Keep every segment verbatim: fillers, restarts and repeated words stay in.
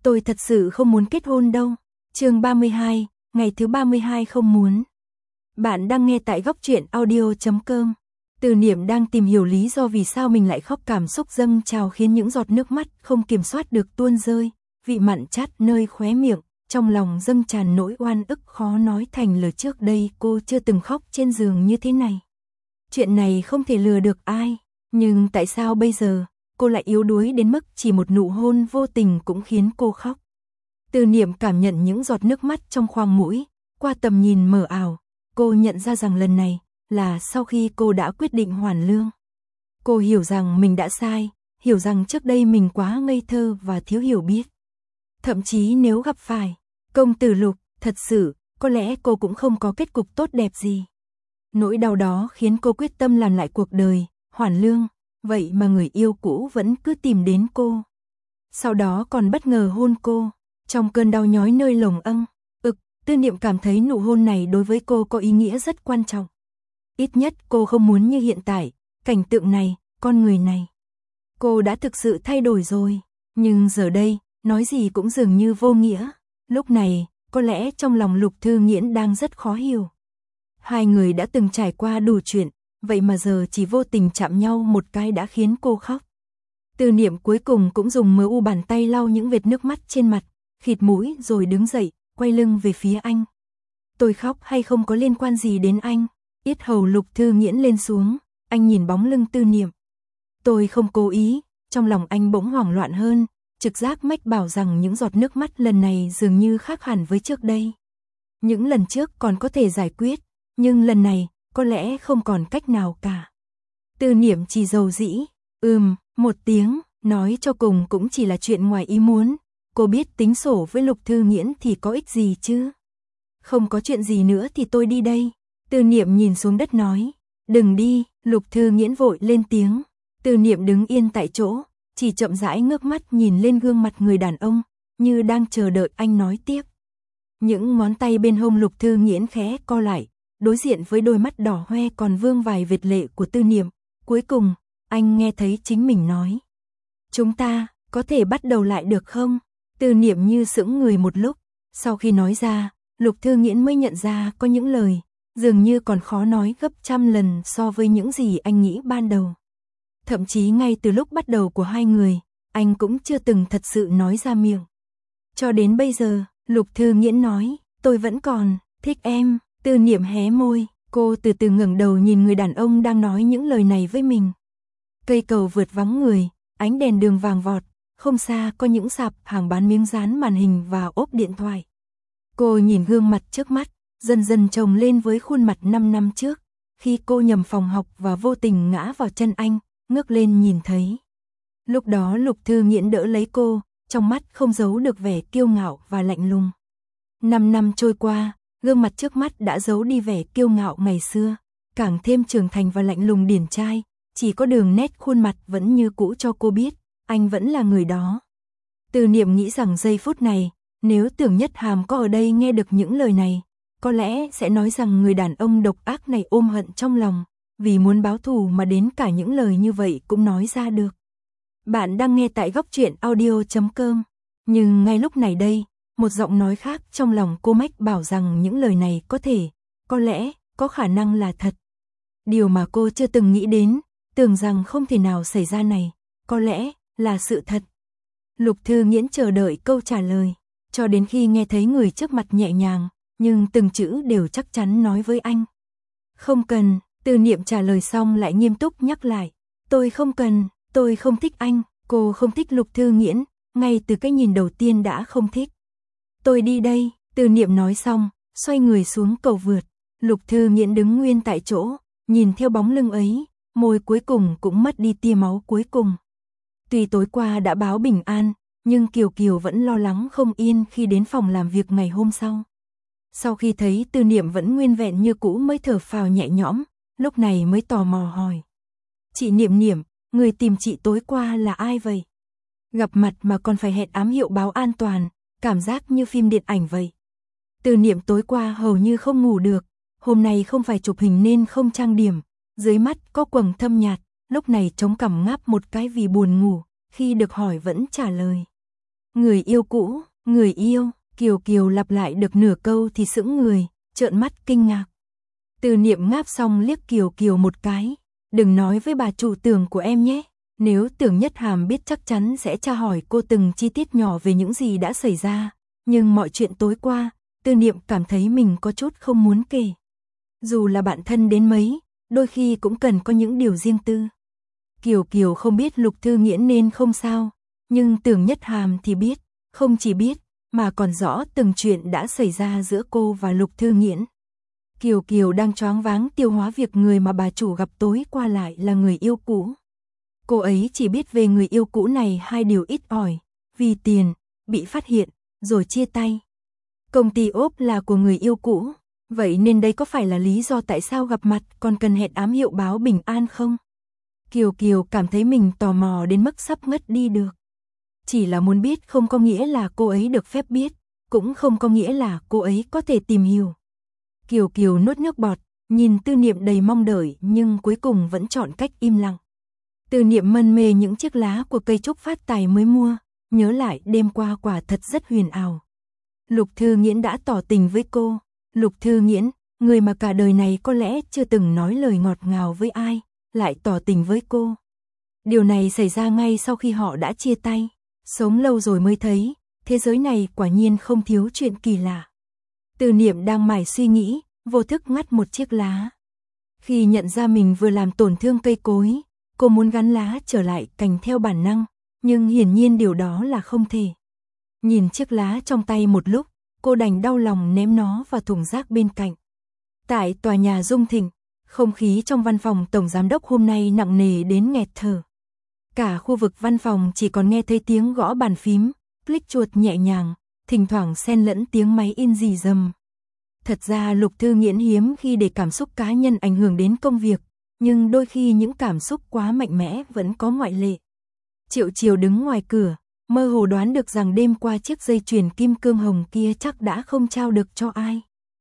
Tôi thật sự không muốn kết hôn đâu. Chương ba mươi hai, ngày thứ ba mươi hai không muốn. Bạn đang nghe tại góc truyện audio chấm com. Từ Niệm đang tìm hiểu lý do vì sao mình lại khóc, cảm xúc dâng trào khiến những giọt nước mắt không kiểm soát được tuôn rơi, vị mặn chát nơi khóe miệng, trong lòng dâng tràn nỗi oan ức khó nói thành lời. Trước đây cô chưa từng khóc trên giường như thế này. Chuyện này không thể lừa được ai, nhưng tại sao bây giờ cô lại yếu đuối đến mức chỉ một nụ hôn vô tình cũng khiến cô khóc. Từ Niệm cảm nhận những giọt nước mắt trong khoang mũi, qua tầm nhìn mờ ảo, cô nhận ra rằng lần này là sau khi cô đã quyết định hoàn lương. Cô hiểu rằng mình đã sai, hiểu rằng trước đây mình quá ngây thơ và thiếu hiểu biết. Thậm chí nếu gặp phải công tử Lục, thật sự, có lẽ cô cũng không có kết cục tốt đẹp gì. Nỗi đau đó khiến cô quyết tâm làm lại cuộc đời, hoàn lương, vậy mà người yêu cũ vẫn cứ tìm đến cô. Sau đó còn bất ngờ hôn cô, trong cơn đau nhói nơi lồng âng, ực, Tư Niệm cảm thấy nụ hôn này đối với cô có ý nghĩa rất quan trọng. Ít nhất cô không muốn như hiện tại, cảnh tượng này, con người này. Cô đã thực sự thay đổi rồi, nhưng giờ đây, nói gì cũng dường như vô nghĩa. Lúc này, có lẽ trong lòng Lục Thư Nghiễn đang rất khó hiểu. Hai người đã từng trải qua đủ chuyện, vậy mà giờ chỉ vô tình chạm nhau một cái đã khiến cô khóc. Tư Niệm cuối cùng cũng dùng mờ u bàn tay lau những vệt nước mắt trên mặt, khịt mũi rồi đứng dậy, quay lưng về phía anh. Tôi khóc hay không có liên quan gì đến anh? Yết hầu Lục Thư Nghiễn lên xuống, anh nhìn bóng lưng Tư Niệm. Tôi không cố ý, trong lòng anh bỗng hoảng loạn hơn, trực giác mách bảo rằng những giọt nước mắt lần này dường như khác hẳn với trước đây. Những lần trước còn có thể giải quyết, nhưng lần này, có lẽ không còn cách nào cả. Tư Niệm chỉ dầu dĩ, ừm, một tiếng, nói cho cùng cũng chỉ là chuyện ngoài ý muốn. Cô biết tính sổ với Lục Thư Nghiễn thì có ích gì chứ? Không có chuyện gì nữa thì tôi đi đây. Tư Niệm nhìn xuống đất nói, đừng đi. Lục Thư Nghiễn vội lên tiếng. Tư Niệm đứng yên tại chỗ, chỉ chậm rãi ngước mắt nhìn lên gương mặt người đàn ông, như đang chờ đợi anh nói tiếp. Những ngón tay bên hông Lục Thư Nghiễn khẽ co lại, đối diện với đôi mắt đỏ hoe còn vương vài vệt lệ của Tư Niệm. Cuối cùng, anh nghe thấy chính mình nói, chúng ta có thể bắt đầu lại được không? Tư Niệm như sững người một lúc, sau khi nói ra, Lục Thư Nghiễn mới nhận ra có những lời dường như còn khó nói gấp trăm lần so với những gì anh nghĩ ban đầu. Thậm chí ngay từ lúc bắt đầu của hai người, anh cũng chưa từng thật sự nói ra miệng. Cho đến bây giờ, Lục Thư Nghiễn nói, tôi vẫn còn thích em. Tư Niệm hé môi, cô từ từ ngẩng đầu nhìn người đàn ông đang nói những lời này với mình. Cây cầu vượt vắng người, ánh đèn đường vàng vọt, không xa có những sạp hàng bán miếng dán màn hình và ốp điện thoại. Cô nhìn gương mặt trước mắt, dần dần chồng lên với khuôn mặt năm năm trước, khi cô nhầm phòng học và vô tình ngã vào chân anh, ngước lên nhìn thấy. Lúc đó Lục Thư Nghiễn đỡ lấy cô, trong mắt không giấu được vẻ kiêu ngạo và lạnh lùng. Năm năm trôi qua, gương mặt trước mắt đã giấu đi vẻ kiêu ngạo ngày xưa, càng thêm trưởng thành và lạnh lùng điển trai, chỉ có đường nét khuôn mặt vẫn như cũ cho cô biết, anh vẫn là người đó. Tư Niệm nghĩ rằng giây phút này, nếu Tưởng Nhất Hàm có ở đây nghe được những lời này, có lẽ sẽ nói rằng người đàn ông độc ác này ôm hận trong lòng, vì muốn báo thù mà đến cả những lời như vậy cũng nói ra được. Bạn đang nghe tại góc truyện audio chấm com, nhưng ngay lúc này đây, một giọng nói khác trong lòng cô mách bảo rằng những lời này có thể, có lẽ, có khả năng là thật. Điều mà cô chưa từng nghĩ đến, tưởng rằng không thể nào xảy ra này, có lẽ là sự thật. Lục Thư Nghiễn chờ đợi câu trả lời, cho đến khi nghe thấy người trước mặt nhẹ nhàng, nhưng từng chữ đều chắc chắn nói với anh. Không cần. Tư Niệm trả lời xong lại nghiêm túc nhắc lại, tôi không cần, tôi không thích anh. Cô không thích Lục Thư Nghiễn, ngay từ cái nhìn đầu tiên đã không thích. Tôi đi đây. Tư Niệm nói xong, xoay người xuống cầu vượt. Lục Thư Nghiễn đứng nguyên tại chỗ, nhìn theo bóng lưng ấy, môi cuối cùng cũng mất đi tia máu cuối cùng. Tuy tối qua đã báo bình an, nhưng Kiều Kiều vẫn lo lắng không yên khi đến phòng làm việc ngày hôm sau. Sau khi thấy Tư Niệm vẫn nguyên vẹn như cũ mới thở phào nhẹ nhõm, lúc này mới tò mò hỏi. Chị Niệm Niệm, người tìm chị tối qua là ai vậy? Gặp mặt mà còn phải hẹn ám hiệu báo an toàn, cảm giác như phim điện ảnh vậy. Tư Niệm tối qua hầu như không ngủ được, hôm nay không phải chụp hình nên không trang điểm, dưới mắt có quầng thâm nhạt, lúc này chống cằm ngáp một cái vì buồn ngủ, khi được hỏi vẫn trả lời. Người yêu cũ, người yêu, Kiều Kiều lặp lại được nửa câu thì sững người, trợn mắt kinh ngạc. Từ Niệm ngáp xong liếc Kiều Kiều một cái, đừng nói với bà chủ Tưởng của em nhé, nếu Tưởng Nhất Hàm biết chắc chắn sẽ tra hỏi cô từng chi tiết nhỏ về những gì đã xảy ra, nhưng mọi chuyện tối qua, Từ Niệm cảm thấy mình có chút không muốn kể. Dù là bạn thân đến mấy, đôi khi cũng cần có những điều riêng tư. Kiều Kiều không biết Lục Thư Nghiễn nên không sao, nhưng Tưởng Nhất Hàm thì biết, không chỉ biết, mà còn rõ từng chuyện đã xảy ra giữa cô và Lục Thư Nghiễn. Kiều Kiều đang choáng váng tiêu hóa việc người mà bà chủ gặp tối qua lại là người yêu cũ. Cô ấy chỉ biết về người yêu cũ này hai điều ít ỏi, vì tiền, bị phát hiện, rồi chia tay. Công ty ốp là của người yêu cũ, vậy nên đây có phải là lý do tại sao gặp mặt còn cần hẹn ám hiệu báo bình an không? Kiều Kiều cảm thấy mình tò mò đến mức sắp ngất đi được. Chỉ là muốn biết không có nghĩa là cô ấy được phép biết, cũng không có nghĩa là cô ấy có thể tìm hiểu. Kiều Kiều nuốt nước bọt, nhìn Tư Niệm đầy mong đợi nhưng cuối cùng vẫn chọn cách im lặng. Tư Niệm mân mê những chiếc lá của cây trúc phát tài mới mua, nhớ lại đêm qua quả thật rất huyền ảo. Lục Thư Nghiễn đã tỏ tình với cô. Lục Thư Nghiễn, người mà cả đời này có lẽ chưa từng nói lời ngọt ngào với ai, lại tỏ tình với cô. Điều này xảy ra ngay sau khi họ đã chia tay. Sống lâu rồi mới thấy, thế giới này quả nhiên không thiếu chuyện kỳ lạ. Từ Niệm đang mải suy nghĩ, vô thức ngắt một chiếc lá. Khi nhận ra mình vừa làm tổn thương cây cối, cô muốn gắn lá trở lại cành theo bản năng, nhưng hiển nhiên điều đó là không thể. Nhìn chiếc lá trong tay một lúc, cô đành đau lòng ném nó vào thùng rác bên cạnh. Tại tòa nhà Dung Thịnh, không khí trong văn phòng tổng giám đốc hôm nay nặng nề đến nghẹt thở. Cả khu vực văn phòng chỉ còn nghe thấy tiếng gõ bàn phím, click chuột nhẹ nhàng, thỉnh thoảng xen lẫn tiếng máy in rì rầm. Thật ra Lục Thư Nghiễn hiếm khi để cảm xúc cá nhân ảnh hưởng đến công việc, nhưng đôi khi những cảm xúc quá mạnh mẽ vẫn có ngoại lệ. Triệu Chiều đứng ngoài cửa, mơ hồ đoán được rằng đêm qua chiếc dây chuyền kim cương hồng kia chắc đã không trao được cho ai.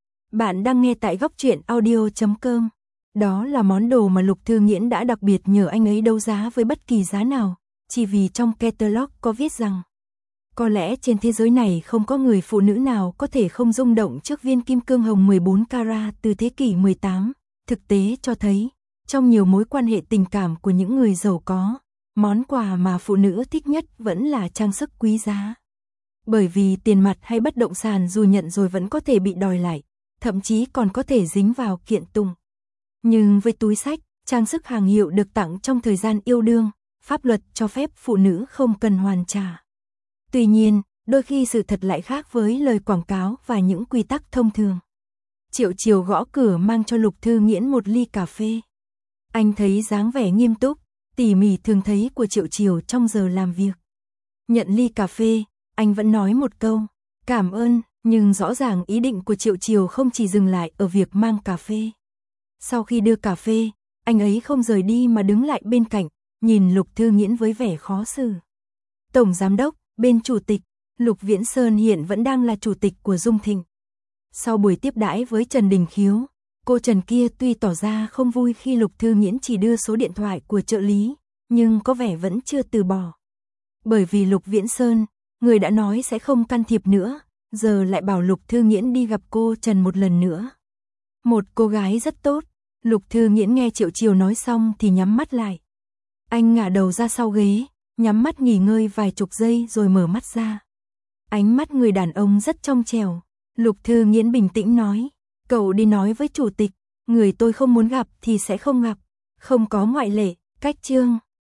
Bạn đang nghe tại góc truyện audio chấm com. Đó là món đồ mà Lục Thư Nghiễn đã đặc biệt nhờ anh ấy đấu giá với bất kỳ giá nào, chỉ vì trong catalog có viết rằng có lẽ trên thế giới này không có người phụ nữ nào có thể không rung động trước viên kim cương hồng mười bốn carat từ thế kỷ mười tám. Thực tế cho thấy, trong nhiều mối quan hệ tình cảm của những người giàu có, món quà mà phụ nữ thích nhất vẫn là trang sức quý giá. Bởi vì tiền mặt hay bất động sản dù nhận rồi vẫn có thể bị đòi lại, thậm chí còn có thể dính vào kiện tụng. Nhưng với túi xách, trang sức hàng hiệu được tặng trong thời gian yêu đương, pháp luật cho phép phụ nữ không cần hoàn trả. Tuy nhiên, đôi khi sự thật lại khác với lời quảng cáo và những quy tắc thông thường. Triệu Chiều gõ cửa mang cho Lục Thư Nghiễn một ly cà phê. Anh thấy dáng vẻ nghiêm túc, tỉ mỉ thường thấy của Triệu Chiều trong giờ làm việc. Nhận ly cà phê, anh vẫn nói một câu, cảm ơn, nhưng rõ ràng ý định của Triệu Chiều không chỉ dừng lại ở việc mang cà phê. Sau khi đưa cà phê, anh ấy không rời đi mà đứng lại bên cạnh, nhìn Lục Thư Nghiễn với vẻ khó xử. Tổng giám đốc, bên chủ tịch, Lục Viễn Sơn hiện vẫn đang là chủ tịch của Dung Thịnh. Sau buổi tiếp đãi với Trần Đình Khiếu, cô Trần kia tuy tỏ ra không vui khi Lục Thư Nghiễn chỉ đưa số điện thoại của trợ lý, nhưng có vẻ vẫn chưa từ bỏ. Bởi vì Lục Viễn Sơn, người đã nói sẽ không can thiệp nữa, giờ lại bảo Lục Thư Nghiễn đi gặp cô Trần một lần nữa. Một cô gái rất tốt. Lục Thư Nghiễn nghe Triệu Chiều nói xong thì nhắm mắt lại. Anh ngả đầu ra sau ghế, nhắm mắt nghỉ ngơi vài chục giây rồi mở mắt ra. Ánh mắt người đàn ông rất trong trẻo. Lục Thư Nghiễn bình tĩnh nói, cậu đi nói với chủ tịch, người tôi không muốn gặp thì sẽ không gặp, không có ngoại lệ, cách chương.